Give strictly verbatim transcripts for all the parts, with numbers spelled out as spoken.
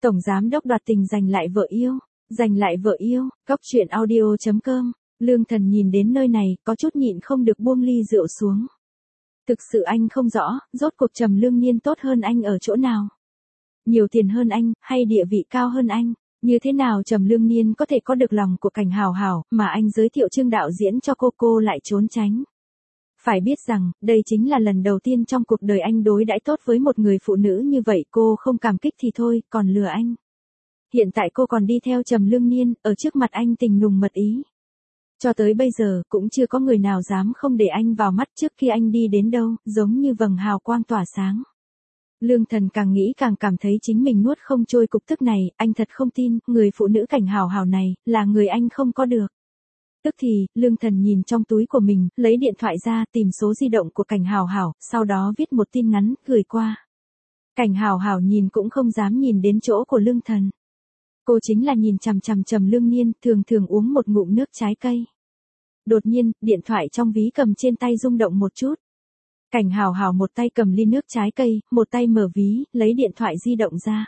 Tổng giám đốc đoạt tình giành lại vợ yêu, giành lại vợ yêu, góc truyện audio chấm com. Lương Thần nhìn đến nơi này, có chút nhịn không được buông ly rượu xuống. Thực sự anh không rõ, rốt cuộc Trầm Lương Nhiên tốt hơn anh ở chỗ nào? Nhiều tiền hơn anh, hay địa vị cao hơn anh? Như thế nào Trầm Lương Nhiên có thể có được lòng của Cảnh Hào Hào, mà anh giới thiệu Trương đạo diễn cho cô cô lại trốn tránh? Phải biết rằng, đây chính là lần đầu tiên trong cuộc đời anh đối đãi tốt với một người phụ nữ như vậy, cô không cảm kích thì thôi, còn lừa anh. Hiện tại cô còn đi theo Trầm Lương Nhiên, ở trước mặt anh tình nùng mật ý. Cho tới bây giờ, cũng chưa có người nào dám không để anh vào mắt trước khi anh đi đến đâu, giống như vầng hào quang tỏa sáng. Lương Thần càng nghĩ càng cảm thấy chính mình nuốt không trôi cục tức này, anh thật không tin, người phụ nữ Cảnh Hào Hào này, là người anh không có được. Tức thì, Lương Thần nhìn trong túi của mình, lấy điện thoại ra, tìm số di động của Cảnh Hào Hào, sau đó viết một tin ngắn, gửi qua. Cảnh Hào Hào nhìn cũng không dám nhìn đến chỗ của Lương Thần. Cô chính là nhìn chằm chằm Trầm Lương Nhiên, thường thường uống một ngụm nước trái cây. Đột nhiên, điện thoại trong ví cầm trên tay rung động một chút. Cảnh Hào Hào một tay cầm ly nước trái cây, một tay mở ví, lấy điện thoại di động ra.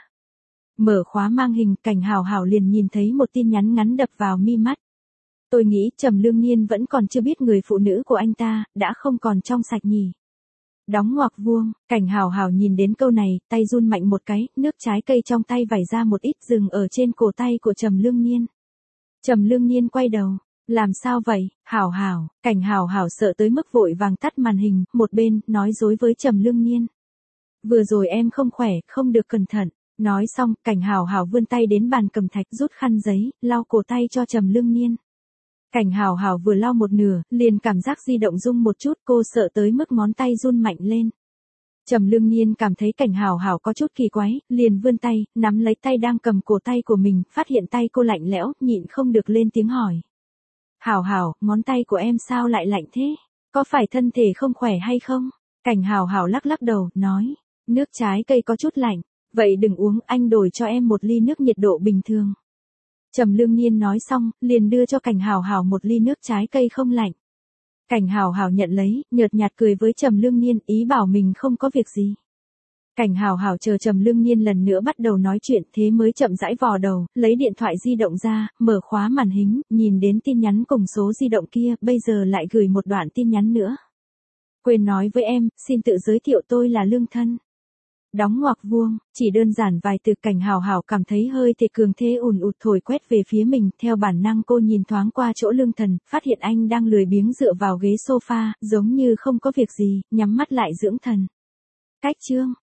Mở khóa mang hình, Cảnh Hào Hào liền nhìn thấy một tin nhắn ngắn đập vào mi mắt. Tôi nghĩ Trầm Lương Nhiên vẫn còn chưa biết người phụ nữ của anh ta, đã không còn trong sạch nhỉ. Đóng ngoặc vuông, Cảnh Hào Hào nhìn đến câu này, tay run mạnh một cái, nước trái cây trong tay vẩy ra một ít dừng ở trên cổ tay của Trầm Lương Nhiên. Trầm Lương Nhiên quay đầu. Làm sao vậy, Hào Hào? Cảnh Hào Hào sợ tới mức vội vàng tắt màn hình, một bên, nói dối với Trầm Lương Nhiên. Vừa rồi em không khỏe, không được cẩn thận. Nói xong, Cảnh Hào Hào vươn tay đến bàn cầm thạch, rút khăn giấy, lau cổ tay cho Trầm Lương Nhiên. Cảnh Hào Hào vừa lau một nửa, liền cảm giác di động rung một chút, cô sợ tới mức ngón tay run mạnh lên. Trầm Lương Nhiên cảm thấy Cảnh Hào Hào có chút kỳ quái, liền vươn tay, nắm lấy tay đang cầm cổ tay của mình, phát hiện tay cô lạnh lẽo, nhịn không được lên tiếng hỏi. Hào Hào, ngón tay của em sao lại lạnh thế? Có phải thân thể không khỏe hay không? Cảnh Hào Hào lắc lắc đầu, nói, nước trái cây có chút lạnh, vậy đừng uống, anh đổi cho em một ly nước nhiệt độ bình thường. Trầm Lương Nhiên nói xong, liền đưa cho Cảnh Hào Hào một ly nước trái cây không lạnh. Cảnh Hào Hào nhận lấy, nhợt nhạt cười với Trầm Lương Nhiên, ý bảo mình không có việc gì. Cảnh Hào Hào chờ Trầm Lương Nhiên lần nữa bắt đầu nói chuyện, thế mới chậm rãi vò đầu, lấy điện thoại di động ra, mở khóa màn hình, nhìn đến tin nhắn cùng số di động kia, bây giờ lại gửi một đoạn tin nhắn nữa. Quên nói với em, xin tự giới thiệu tôi là Lương Thân. Đóng ngoặc vuông, chỉ đơn giản vài từ. Cảnh Hào Hào cảm thấy hơi thể cường thế ùn ụt thổi quét về phía mình, theo bản năng cô nhìn thoáng qua chỗ Lương Thần, phát hiện anh đang lười biếng dựa vào ghế sofa, giống như không có việc gì, nhắm mắt lại dưỡng thần. Cách chương